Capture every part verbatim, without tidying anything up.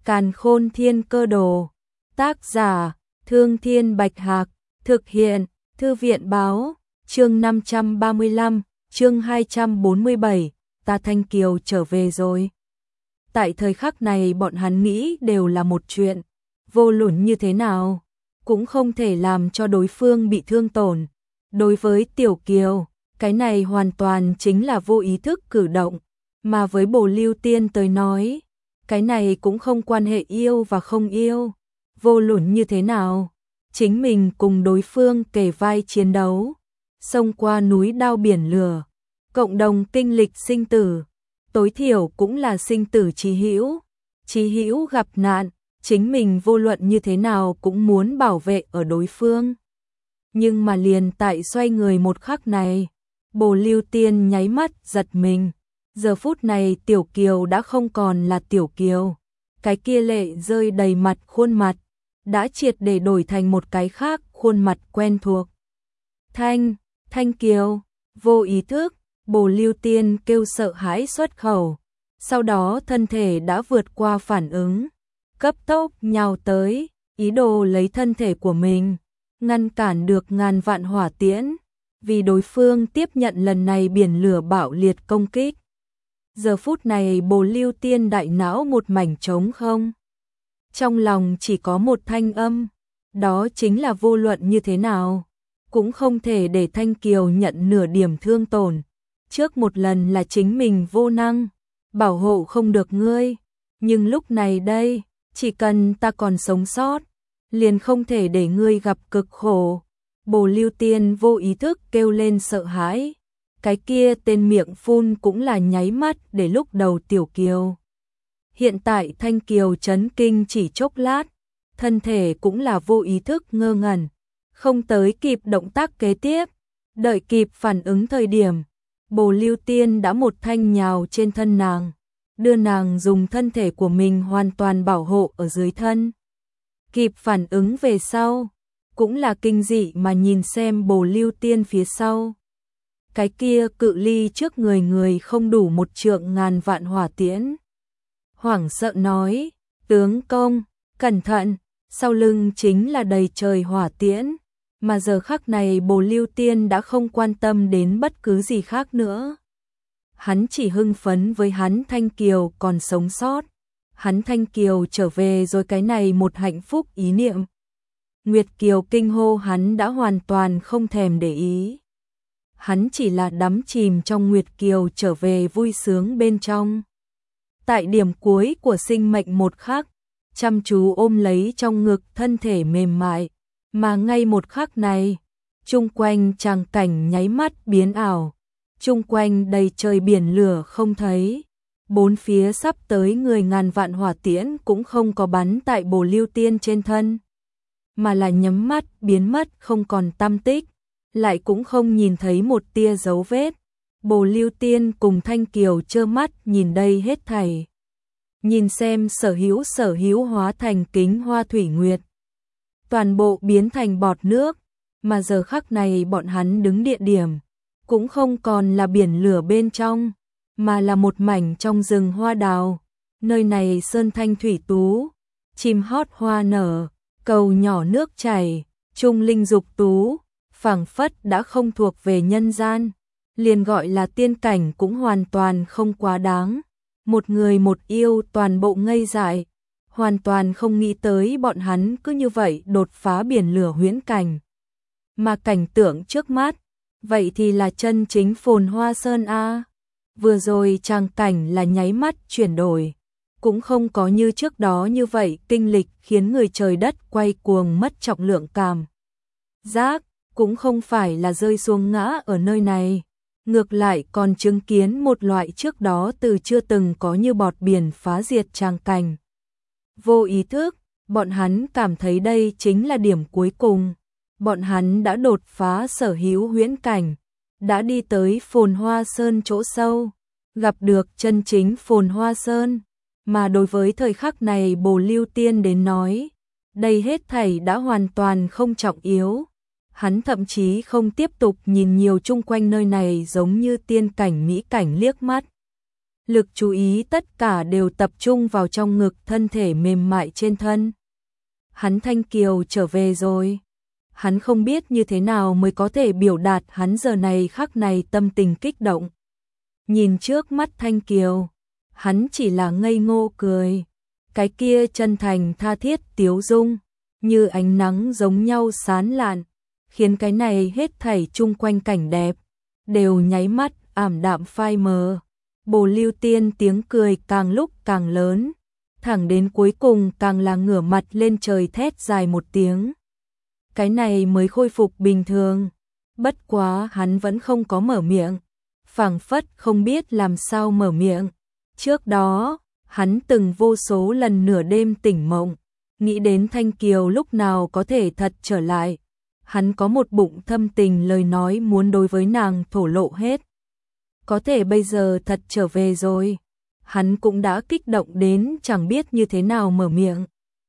Càn Khôn Thiên Cơ Đồ. Tác giả: Thương Thiên Bạch Hạc. Thực hiện: Thư viện Báo. Chương năm trăm ba mươi lăm, chương hai trăm bốn mươi bảy, ta Thanh Kiều trở về rồi. Tại thời khắc này bọn hắn nghĩ đều là một chuyện, vô luận như thế nào cũng không thể làm cho đối phương bị thương tổn. Đối với Tiểu Kiều, cái này hoàn toàn chính là vô ý thức cử động, mà với Bồ Lưu Tiên tới nói, cái này cũng không quan hệ yêu và không yêu. Vô luận như thế nào, chính mình cùng đối phương kề vai chiến đấu, xông qua núi đao biển lửa, cộng đồng kinh lịch sinh tử, tối thiểu cũng là sinh tử chí hữu. Chí hữu gặp nạn, chính mình vô luận như thế nào cũng muốn bảo vệ ở đối phương. Nhưng mà liền tại xoay người một khắc này, Bồ Lưu Tiên nháy mắt giật mình. Giờ phút này Tiểu Kiều đã không còn là Tiểu Kiều, cái kia lệ rơi đầy mặt khuôn mặt đã triệt để đổi thành một cái khác khuôn mặt quen thuộc. Thanh, Thanh Kiều. Vô ý thức, Bồ Lưu Tiên kêu sợ hãi xuất khẩu, sau đó thân thể đã vượt qua phản ứng, cấp tốc nhào tới, ý đồ lấy thân thể của mình ngăn cản được ngàn vạn hỏa tiễn, vì đối phương tiếp nhận lần này biển lửa bạo liệt công kích. Giờ phút này Bồ Lưu Tiên đại não một mảnh trống không. Trong lòng chỉ có một thanh âm, đó chính là vô luận như thế nào cũng không thể để Thanh Kiều nhận nửa điểm thương tổn. Trước một lần là chính mình vô năng, bảo hộ không được ngươi, nhưng lúc này đây, chỉ cần ta còn sống sót, liền không thể để ngươi gặp cực khổ. Bồ Lưu Tiên vô ý thức kêu lên sợ hãi, cái kia tên miệng phun cũng là nháy mắt để lúc đầu Tiểu Kiều. Hiện tại Thanh Kiều chấn kinh chỉ chốc lát, thân thể cũng là vô ý thức ngơ ngẩn, không tới kịp động tác kế tiếp, đợi kịp phản ứng thời điểm, Bồ Lưu Tiên đã một thanh nhào trên thân nàng, đưa nàng dùng thân thể của mình hoàn toàn bảo hộ ở dưới thân. Kịp phản ứng về sau, cũng là kinh dị mà nhìn xem Bồ Lưu Tiên phía sau. Cái kia cự ly trước người người không đủ một trượng ngàn vạn hỏa tiễn. Hoảng sợ nói, tướng công, cẩn thận, sau lưng chính là đầy trời hỏa tiễn. Mà giờ khắc này Bồ Lưu Tiên đã không quan tâm đến bất cứ gì khác nữa. Hắn chỉ hưng phấn với hắn Thanh Kiều còn sống sót. Hắn Thanh Kiều trở về rồi, cái này một hạnh phúc ý niệm. Nguyệt Kiều kinh hô hắn đã hoàn toàn không thèm để ý. Hắn chỉ là đắm chìm trong Nguyệt Kiều trở về vui sướng bên trong. Tại điểm cuối của sinh mệnh một khắc, chăm chú ôm lấy trong ngực thân thể mềm mại. Mà ngay một khắc này, chung quanh tràng cảnh nháy mắt biến ảo, chung quanh đầy trời biển lửa không thấy, bốn phía sắp tới người ngàn vạn hỏa tiễn cũng không có bắn tại Bồ Lưu Tiên trên thân, mà là nhắm mắt biến mất không còn tăm tích, lại cũng không nhìn thấy một tia dấu vết. Bồ Lưu Tiên cùng Thanh Kiều trơ mắt nhìn đây hết thảy, nhìn xem sở hữu sở hữu hóa thành kính hoa thủy nguyệt, toàn bộ biến thành bọt nước, mà giờ khắc này bọn hắn đứng địa điểm, cũng không còn là biển lửa bên trong, mà là một mảnh trong rừng hoa đào. Nơi này sơn thanh thủy tú, chim hót hoa nở, cầu nhỏ nước chảy, trung linh dục tú, phảng phất đã không thuộc về nhân gian, liền gọi là tiên cảnh cũng hoàn toàn không quá đáng. Một người một yêu toàn bộ ngây dại, hoàn toàn không nghĩ tới bọn hắn cứ như vậy đột phá biển lửa huyễn cảnh. Mà cảnh tượng trước mắt, vậy thì là chân chính phồn hoa sơn a. Vừa rồi tràng cảnh là nháy mắt chuyển đổi, cũng không có như trước đó như vậy kinh lịch khiến người trời đất quay cuồng mất trọng lượng cảm giác, cũng không phải là rơi xuống ngã ở nơi này, ngược lại còn chứng kiến một loại trước đó từ chưa từng có như bọt biển phá diệt tràng cảnh. Vô ý thức, bọn hắn cảm thấy đây chính là điểm cuối cùng. Bọn hắn đã đột phá sở hữu huyễn cảnh, đã đi tới Phồn Hoa Sơn chỗ sâu, gặp được chân chính Phồn Hoa Sơn. Mà đối với thời khắc này Bồ Lưu Tiên đến nói, đây hết thảy đã hoàn toàn không trọng yếu. Hắn thậm chí không tiếp tục nhìn nhiều chung quanh nơi này giống như tiên cảnh mỹ cảnh liếc mắt. lực chú ý tất cả đều tập trung vào trong ngực thân thể mềm mại trên thân. Hắn Thanh Kiều trở về rồi. Hắn không biết như thế nào mới có thể biểu đạt hắn giờ này khắc này tâm tình kích động. Nhìn trước mắt Thanh Kiều, hắn chỉ là ngây ngô cười. Cái kia chân thành tha thiết tiếu dung, như ánh nắng giống nhau sáng lạn, khiến cái này hết thảy chung quanh cảnh đẹp, đều nháy mắt ảm đạm phai mờ. Bồ Lưu Tiên tiếng cười càng lúc càng lớn, thẳng đến cuối cùng càng là ngửa mặt lên trời thét dài một tiếng. Cái này mới khôi phục bình thường, bất quá hắn vẫn không có mở miệng, phảng phất không biết làm sao mở miệng. Trước đó, hắn từng vô số lần nửa đêm tỉnh mộng, nghĩ đến Thanh Kiều lúc nào có thể thật trở lại. Hắn có một bụng thâm tình lời nói muốn đối với nàng thổ lộ hết. Có thể bây giờ thật trở về rồi, hắn cũng đã kích động đến chẳng biết như thế nào mở miệng.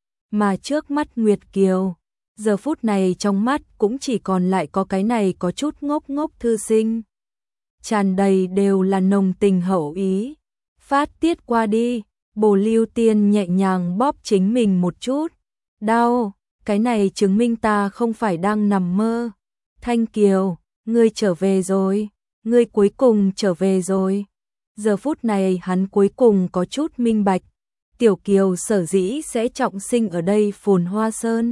Mà trước mắt Nguyệt Kiều, giờ phút này trong mắt cũng chỉ còn lại có cái này có chút ngốc ngốc thư sinh. Tràn đầy đều là nồng tình hậu ý. Phát tiết qua đi, Bồ Lưu Tiên nhẹ nhàng bóp chính mình một chút. Đau, cái này chứng minh ta không phải đang nằm mơ. Thanh Kiều, ngươi trở về rồi, ngươi cuối cùng trở về rồi. Giờ phút này hắn cuối cùng có chút minh bạch. Tiểu Kiều sở dĩ sẽ trọng sinh ở đây Phồn Hoa Sơn.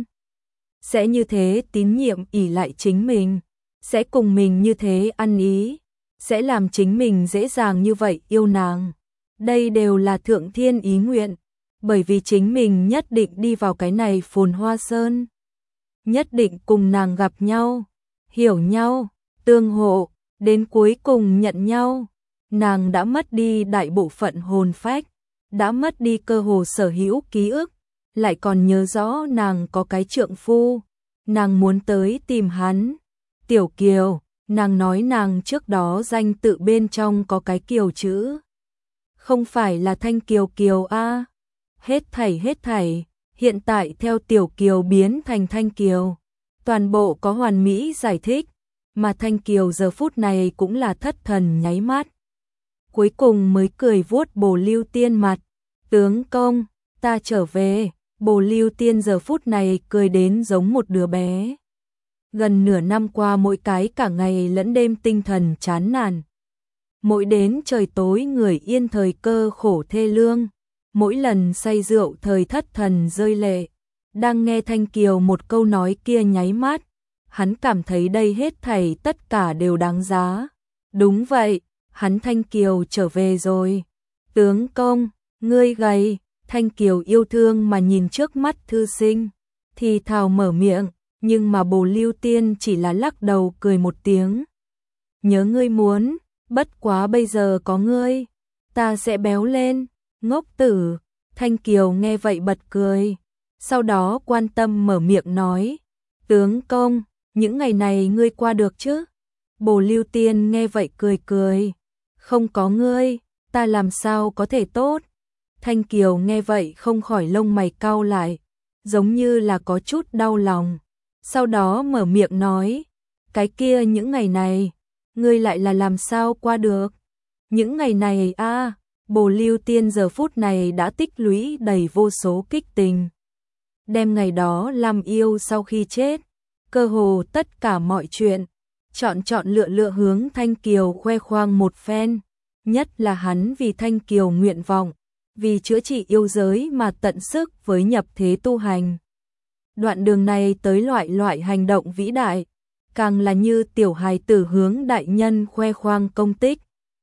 Sẽ như thế tín nhiệm ỷ lại chính mình, sẽ cùng mình như thế ăn ý, sẽ làm chính mình dễ dàng như vậy yêu nàng. Đây đều là thượng thiên ý nguyện, bởi vì chính mình nhất định đi vào cái này Phồn Hoa Sơn. Nhất định cùng nàng gặp nhau, hiểu nhau, tương hộ, đến cuối cùng nhận nhau. Nàng đã mất đi đại bộ phận hồn phách, đã mất đi cơ hồ sở hữu ký ức, lại còn nhớ rõ nàng có cái trượng phu, nàng muốn tới tìm hắn. Tiểu Kiều, nàng nói nàng trước đó danh tự bên trong có cái Kiều chữ. Không phải là Thanh Kiều Kiều a? Hết thảy hết thảy, hiện tại theo Tiểu Kiều biến thành Thanh Kiều, toàn bộ có hoàn mỹ giải thích, mà Thanh Kiều giờ phút này cũng là thất thần nháy mắt. Cuối cùng mới cười vuốt Bồ Lưu Tiên mặt, tướng công, ta trở về. Bồ Lưu Tiên giờ phút này cười đến giống một đứa bé. Gần nửa năm qua mỗi cái cả ngày lẫn đêm tinh thần chán nản. Mỗi đến trời tối người yên thời cơ khổ thê lương. Mỗi lần say rượu thời thất thần rơi lệ. Đang nghe Thanh Kiều một câu nói kia nháy mắt, hắn cảm thấy đây hết thảy tất cả đều đáng giá. Đúng vậy, hắn Thanh Kiều trở về rồi. Tướng công, ngươi gầy. Thanh Kiều yêu thương mà nhìn trước mắt thư sinh, thì thào mở miệng, nhưng mà Bồ Lưu Tiên chỉ là lắc đầu cười một tiếng. Nhớ ngươi muốn, bất quá bây giờ có ngươi, ta sẽ béo lên. Ngốc tử. Thanh Kiều nghe vậy bật cười, sau đó quan tâm mở miệng nói, tướng công, những ngày này ngươi qua được chứ? Bồ Lưu Tiên nghe vậy cười cười, không có ngươi, ta làm sao có thể tốt? Thanh Kiều nghe vậy không khỏi lông mày cau lại, giống như là có chút đau lòng. Sau đó mở miệng nói, cái kia những ngày này, ngươi lại là làm sao qua được? Những ngày này a, à, Bồ Lưu Tiên giờ phút này đã tích lũy đầy vô số kích tình. Đem ngày đó làm yêu sau khi chết, cơ hồ tất cả mọi chuyện, chọn chọn lựa lựa hướng Thanh Kiều khoe khoang một phen, nhất là hắn vì Thanh Kiều nguyện vọng, vì chữa trị yêu giới mà tận sức với nhập thế tu hành. Đoạn đường này tới loại loại hành động vĩ đại, càng là như tiểu hài tử hướng đại nhân khoe khoang công tích.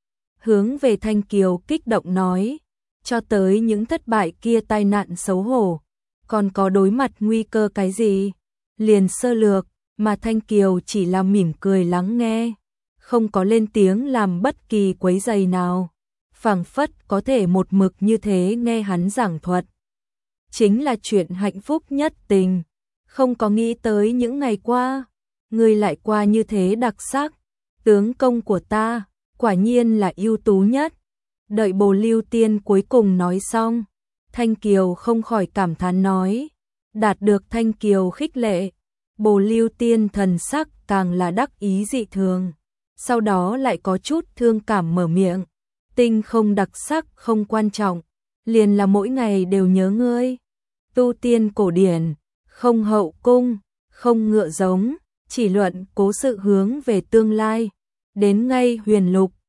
Hướng về Thanh Kiều kích động nói, cho tới những thất bại kia tai nạn xấu hổ, còn có đối mặt nguy cơ cái gì, liền sơ lược, mà Thanh Kiều chỉ là mỉm cười lắng nghe, không có lên tiếng làm bất kỳ quấy rầy nào. Phảng phất có thể một mực như thế nghe hắn giảng thuật. Chính là chuyện hạnh phúc nhất tình. Không có nghĩ tới những ngày qua, người lại qua như thế đặc sắc. Tướng công của ta, quả nhiên là ưu tú nhất. Đợi Bồ Lưu Tiên cuối cùng nói xong, Thanh Kiều không khỏi cảm thán nói. Đạt được Thanh Kiều khích lệ, Bồ Lưu Tiên thần sắc càng là đắc ý dị thường. Sau đó lại có chút thương cảm mở miệng. Tinh không đặc sắc không quan trọng, liền là mỗi ngày đều nhớ ngươi. Tu tiên cổ điển, không hậu cung, không ngựa giống, chỉ luận cố sự hướng về tương lai. Đến ngay huyền lục,